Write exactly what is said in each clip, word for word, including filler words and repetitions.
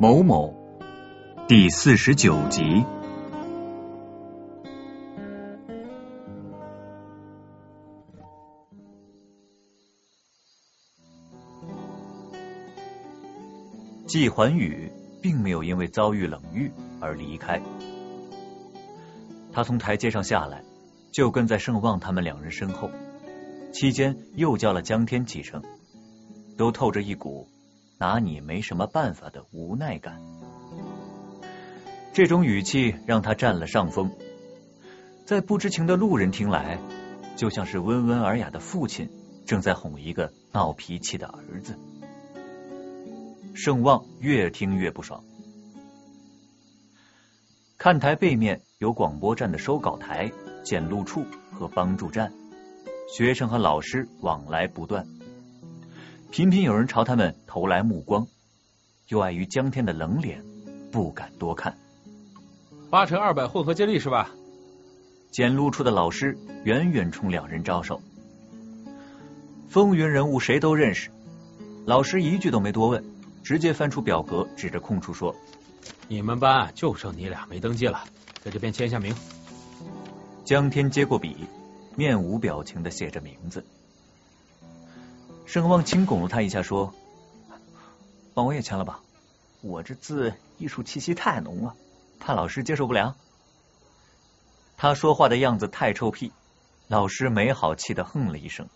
某某第四十九集。季环宇并没有因为遭遇冷遇而离开，他从台阶上下来，就跟在盛旺他们两人身后，期间又叫了江天几声，都透着一股拿你没什么办法的无奈感。这种语气让他占了上风，在不知情的路人听来，就像是温文尔雅的父亲正在哄一个闹脾气的儿子。盛旺越听越不爽。看台背面有广播站的收稿台、检录处和帮助站，学生和老师往来不断，频频有人朝他们投来目光，又碍于江天的冷脸，不敢多看。 八乘二百混合接力是吧？ 检录处的老师远远冲两人招手。风云人物谁都认识，老师一句都没多问，直接翻出表格，指着空处说：“ 你们班就剩你俩没登记了，在这边签下名。” 江天接过笔，面无表情地写着名字。盛旺轻拱了他一下，说：“帮我也签了吧，我这字艺术气息太浓了，怕老师接受不良。”他说话的样子太臭屁，老师没好气地哼了一声。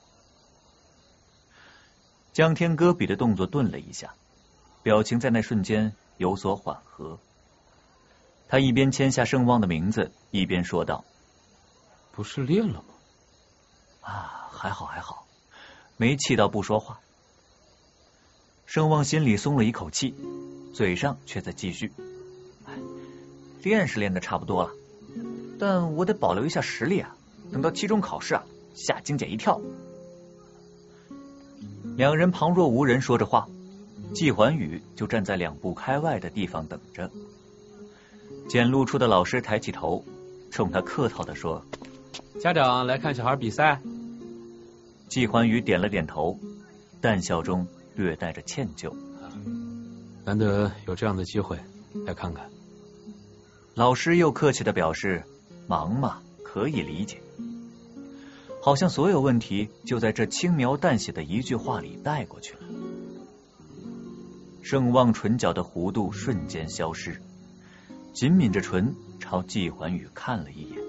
江天搁笔的动作顿了一下，表情在那瞬间有所缓和。他一边签下盛旺的名字，一边说道：“ 不是练了吗？” 啊，还好还好，没气到不说话。盛旺心里松了一口气，嘴上却在继续：“练是练的差不多了，但我得保留一下实力啊，等到期中考试啊，下金甲一跳。”两人旁若无人说着话，季环宇就站在两步开外的地方等着。检录处的老师抬起头，冲他客套地说：“ 家长来看小孩比赛。” 季环宇点了点头，淡笑中略带着歉疚：“ 难得有这样的机会，来看看。” 老师又客气地表示：“忙嘛，可以理解。”好像所有问题就在这轻描淡写的一句话里带过去了。盛旺唇角的弧度瞬间消失，紧抿着唇朝季环宇看了一眼。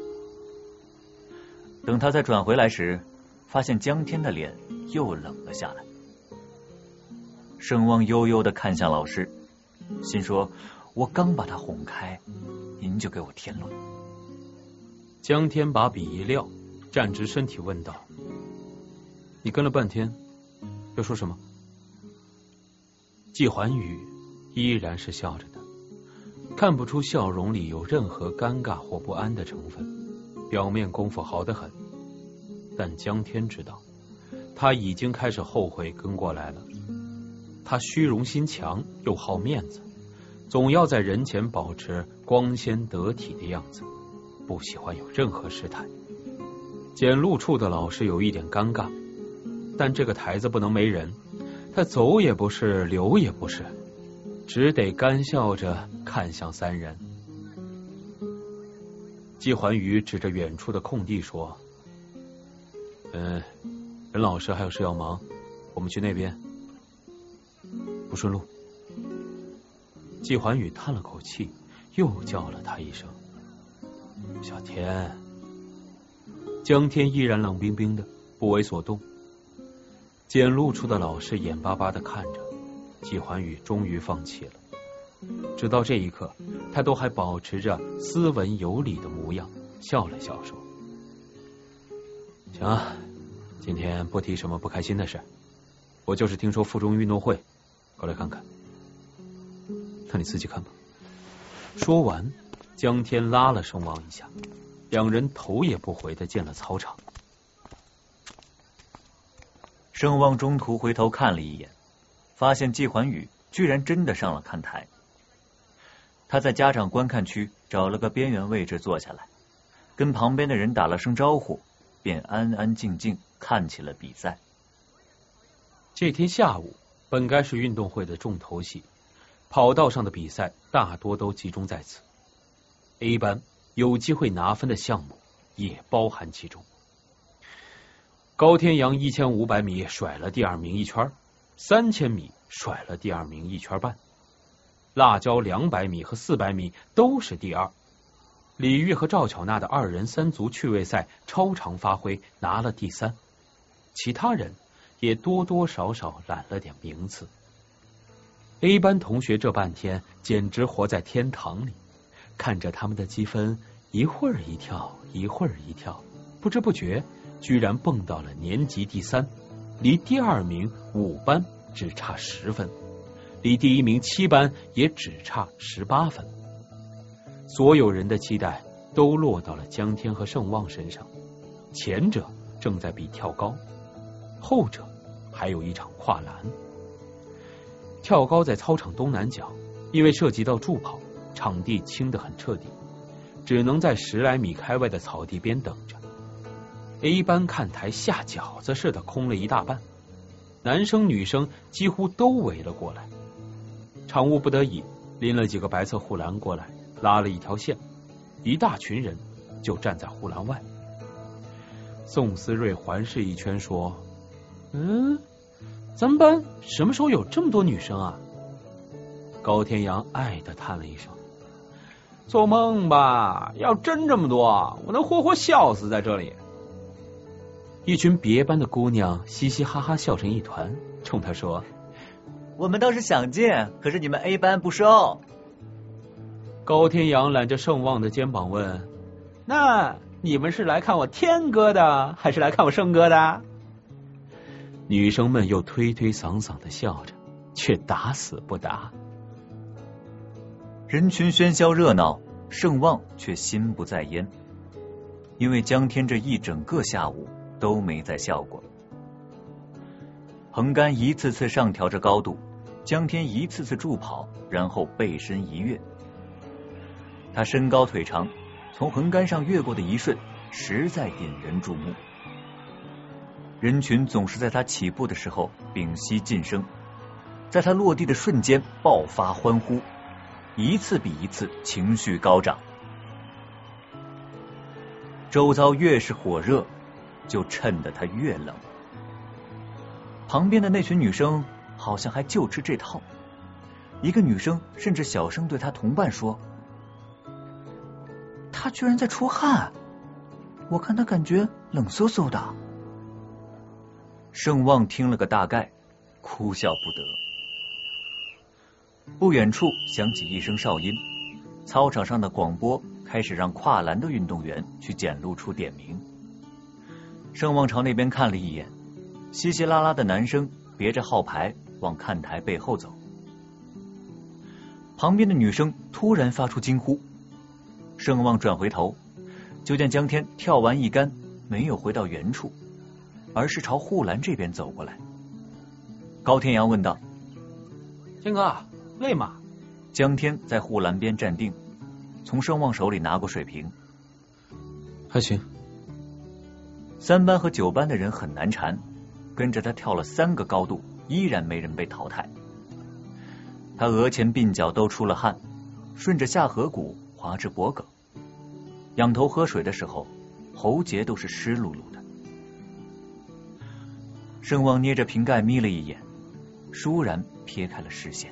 等他再转回来时，发现江天的脸又冷了下来。盛旺悠悠地看向老师，心说：“我刚把他哄开，您就给我添乱。” 江天把笔一撂，站直身体问道：“你跟了半天，要说什么？”季环宇依然是笑着的，看不出笑容里有任何尴尬或不安的成分，表面功夫好得很。但江天知道，他已经开始后悔跟过来了。他虚荣心强，又好面子，总要在人前保持光鲜得体的样子，不喜欢有任何失态。检录处的老师有一点尴尬，但这个台子不能没人，他走也不是，留也不是，只得干笑着看向三人。季环宇指着远处的空地说：“嗯，任老师还有事要忙，我们去那边。不顺路。”季环宇叹了口气，又叫了他一声：“小天。”江天依然冷冰冰的，不为所动。检录处的老师眼巴巴的看着，季环宇终于放弃了。直到这一刻，他都还保持着斯文有礼的模样，笑了笑说：“行啊，今天不提什么不开心的事，我就是听说附中运动会，过来看看。那你自己看吧。”说完，江天拉了盛旺一下，两人头也不回的进了操场。 盛旺中途回头看了一眼，发现季环宇居然真的上了看台。他在家长观看区找了个边缘位置坐下来，跟旁边的人打了声招呼，便安安静静看起了比赛。 这天下午本该是运动会的重头戏， 跑道上的比赛大多都集中在此。A 班有机会拿分的项目也包含其中。高天阳一千五百米甩了第二名一圈，三千米甩了第二名一圈半，辣椒两百米和四百米都是第二。李玉和赵巧娜的二人三足趣味赛超常发挥，拿了第三。其他人也多多少少揽了点名次。A 班同学这半天简直活在天堂里，看着他们的积分一会儿一跳一会儿一跳，不知不觉居然蹦到了年级第三，离第二名五班只差十分，离第一名七班也只差十八分。所有人的期待都落到了江天和盛旺身上，前者正在比跳高，后者还有一场跨栏。跳高在操场东南角，因为涉及到助跑，场地清得很彻底，只能在十来米开外的草地边等着。A 班看台下饺子似的空了一大半，男生女生几乎都围了过来。场务不得已拎了几个白色护栏过来，拉了一条线，一大群人就站在护栏外。宋思睿环视一圈说：嗯，咱们班什么时候有这么多女生啊？高天阳爱的叹了一声：做梦吧，要真这么多，我能活活笑死在这里。一群别班的姑娘嘻嘻哈哈笑成一团，冲他说： 我们倒是想见，可是你们 A 班不收。 高天阳揽着盛旺的肩膀问：那你们是来看我天哥的，还是来看我盛哥的？女生们又推推搡搡的笑着，却打死不答。 人群喧嚣热闹，盛旺却心不在焉，因为江天这一整个下午都没再笑过。横杆一次次上调着高度，江天一次次助跑，然后背身一跃。他身高腿长，从横杆上越过的一瞬，实在引人注目。人群总是在他起步的时候屏息噤声，在他落地的瞬间爆发欢呼，一次比一次情绪高涨。周遭越是火热，就衬得他越冷。旁边的那群女生好像还就吃这套，一个女生甚至小声对她同伴说：他居然在出汗，我看他感觉冷飕飕的。盛旺听了个大概，哭笑不得。不远处响起一声哨音，操场上的广播开始让跨栏的运动员去检录处点名。盛旺朝那边看了一眼，稀稀拉拉的男生别着号牌往看台背后走。旁边的女生突然发出惊呼，盛旺转回头，就见江天跳完一杆没有回到原处，而是朝护栏这边走过来。高天阳问道： 天哥，累吗？ 江天在护栏边站定，从盛旺手里拿过水瓶。 还行。 三班和九班的人很难缠，跟着他跳了三个高度，依然没人被淘汰。他额前鬓角都出了汗，顺着下颌骨滑至脖颈，仰头喝水的时候，喉结都是湿漉漉的。盛旺捏着瓶盖眯了一眼，倏然撇开了视线。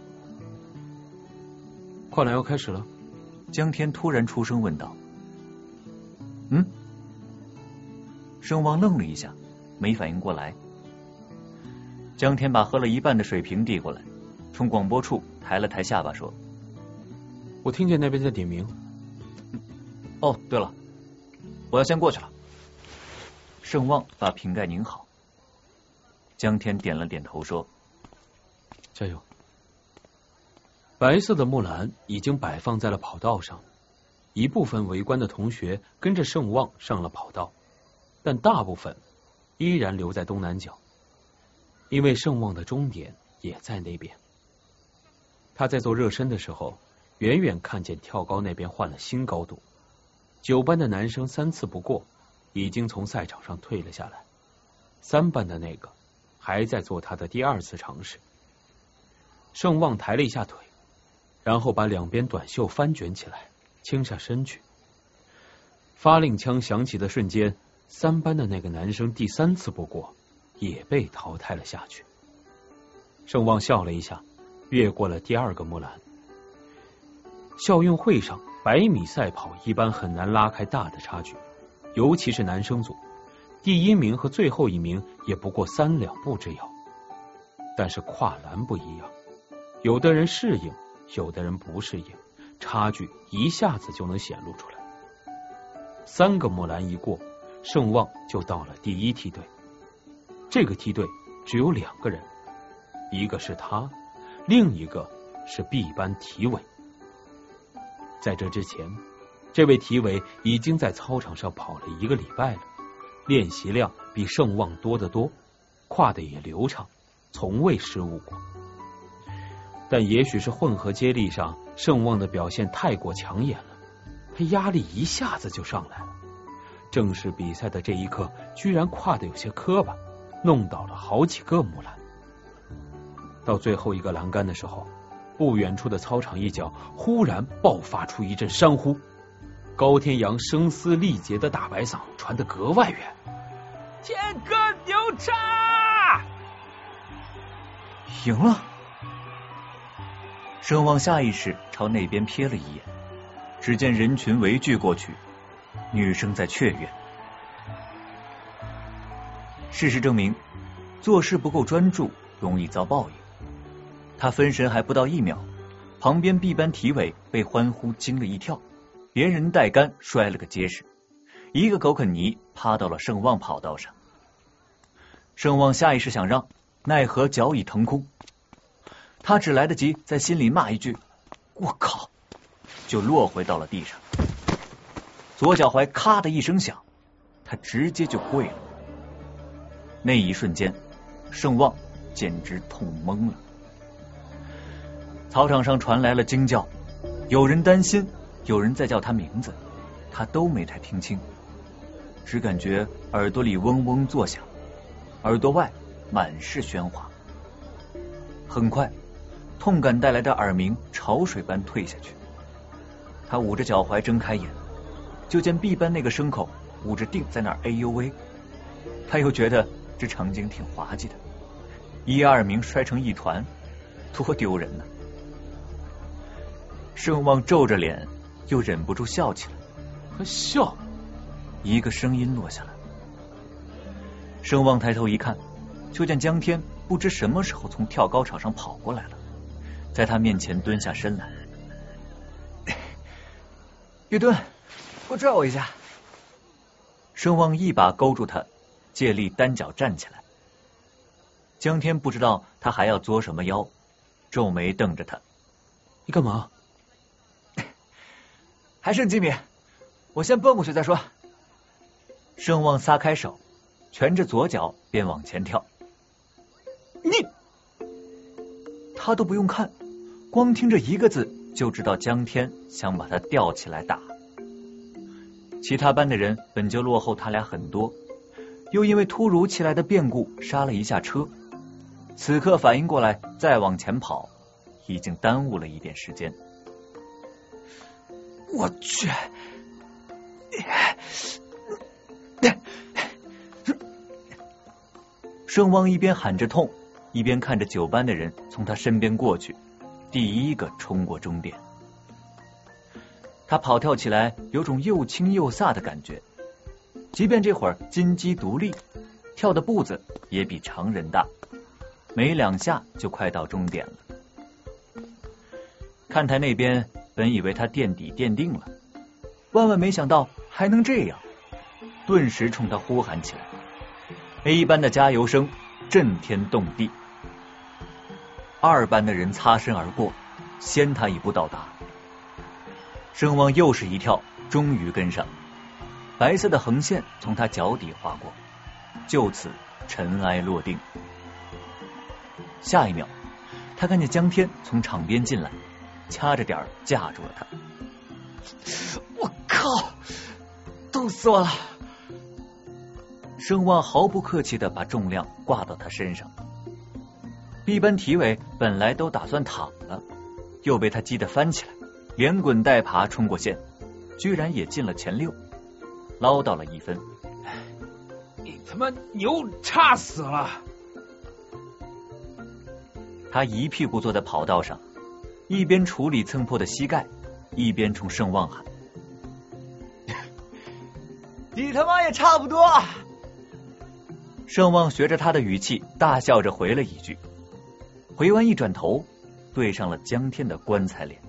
跨栏要开始了。 江天突然出声问道：嗯？盛旺愣了一下，没反应过来。江天把喝了一半的水瓶递过来，从广播处抬了抬下巴说： 我听见那边在点名。 哦，对了，我要先过去了。盛旺把瓶盖拧好。江天点了点头说： 加油。白色的木栏已经摆放在了跑道上，一部分围观的同学跟着盛旺上了跑道，但大部分依然留在东南角，因为盛旺的终点也在那边。他在做热身的时候，远远看见跳高那边换了新高度，九班的男生三次不过，已经从赛场上退了下来，三班的那个还在做他的第二次尝试。盛旺抬了一下腿， 然后把两边短袖翻卷起来，倾下身去。发令枪响起的瞬间，三班的那个男生第三次不过，也被淘汰了下去。盛旺笑了一下，越过了第二个木栏。校运会上，百米赛跑一般很难拉开大的差距，尤其是男生组，第一名和最后一名也不过三两步之遥。但是跨栏不一样，有的人适应，有的人不适应，差距一下子就能显露出来。三个木栏一过，盛旺就到了第一梯队。这个梯队只有两个人，一个是他，另一个是 B 班体委。在这之前，这位体委已经在操场上跑了一个礼拜了，练习量比盛旺多得多，跨得也流畅，从未失误过。但也许是混合接力上盛旺的表现太过抢眼了，他压力一下子就上来了。正式比赛的这一刻，居然跨得有些磕巴，弄倒了好几个木栏。到最后一个栏杆的时候，不远处的操场一角忽然爆发出一阵山呼，高天阳声嘶力竭的大白嗓传得格外远：天哥牛叉！ 赢了！盛旺下意识朝那边瞥了一眼，只见人群围聚过去，女生在雀跃。事实证明，做事不够专注，容易遭报应。他分神还不到一秒，旁边 B 班体委被欢呼惊了一跳，连人带杆摔了个结实，一个狗啃泥趴到了盛旺跑道上。盛旺下意识想让，奈何脚已腾空，他只来得及在心里骂一句我靠，就落回到了地上。左脚踝咔的一声响，他直接就跪了。那一瞬间，盛旺简直痛懵了。操场上传来了惊叫，有人担心，有人在叫他名字，他都没太听清，只感觉耳朵里嗡嗡作响，耳朵外满是喧哗。很快，痛感带来的耳鸣潮水般退下去，他捂着脚踝睁开眼，就见 B 班那个牲口捂着腚在那儿哎呦喂，他又觉得这场景挺滑稽的，一二名摔成一团，多丢人呢。盛旺皱着脸，又忍不住笑起来。 还笑？ 一个声音落下来。盛旺抬头一看，就见江天不知什么时候从跳高场上跑过来了，在他面前蹲下身来。玉墩，过拽我一下。盛旺一把勾住他，借力单脚站起来。江天不知道他还要作什么妖，皱眉瞪着他。 你干嘛？ 还剩几米，我先蹦过去再说。盛旺撒开手，蜷着左脚便往前跳。你，他都不用看，光听这一个字就知道江天想把他吊起来打。其他班的人本就落后他俩很多，又因为突如其来的变故刹了一下车，此刻反应过来再往前跑，已经耽误了一点时间。我去！盛旺一边喊着痛，一边看着九班的人从他身边过去，第一个冲过终点。他跑跳起来有种又轻又飒的感觉，即便这会儿金鸡独立，跳的步子也比常人大，没两下就快到终点了。看台那边本以为他垫底垫定了，万万没想到还能这样，顿时冲他呼喊起来。A 班的加油声震天动地，二班的人擦身而过，先他一步到达。盛旺又是一跳，终于跟上，白色的横线从他脚底划过，就此尘埃落定。下一秒，他看见江天从场边进来，掐着点儿架住了他。我靠，冻死我了！盛旺毫不客气的把重量挂到他身上。B 班体委本来都打算躺了， 又被他激得翻起来，连滚带爬冲过线，居然也进了前六，捞到了一分。 你他妈牛差死了！ 他一屁股坐在跑道上，一边处理蹭破的膝盖，一边冲盛旺喊： 你他妈也差不多。 盛旺学着他的语气大笑着回了一句，回完一转头对上了江天的棺材脸。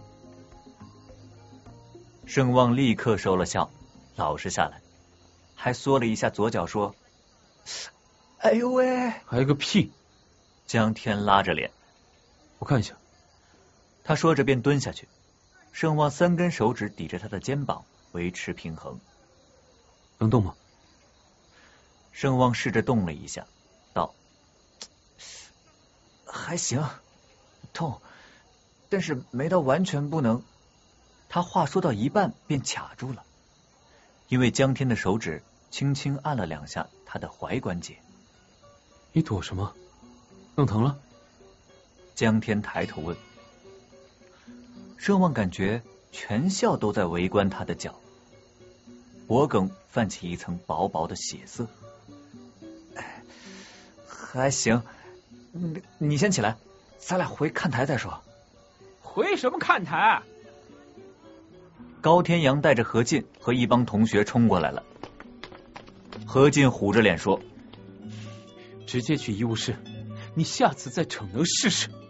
盛旺立刻收了笑，老实下来，还缩了一下左脚说：哎呦喂！ 还有个屁！ 江天拉着脸， 我看一下。 他说着便蹲下去，盛旺三根手指抵着他的肩膀维持平衡。 能动吗？ 盛旺试着动了一下，道：还行，痛，但是没到完全不能。他话说到一半便卡住了，因为江天的手指轻轻按了两下他的踝关节。 你躲什么？弄疼了？ 江天抬头问。盛旺感觉全校都在围观他的脚，脖梗泛起一层薄薄的血色。还行，你你先起来，咱俩回看台再说。 回什么看台？ 高天阳带着何进和一帮同学冲过来了。何进虎着脸说： 直接去医务室，你下次再逞能试试。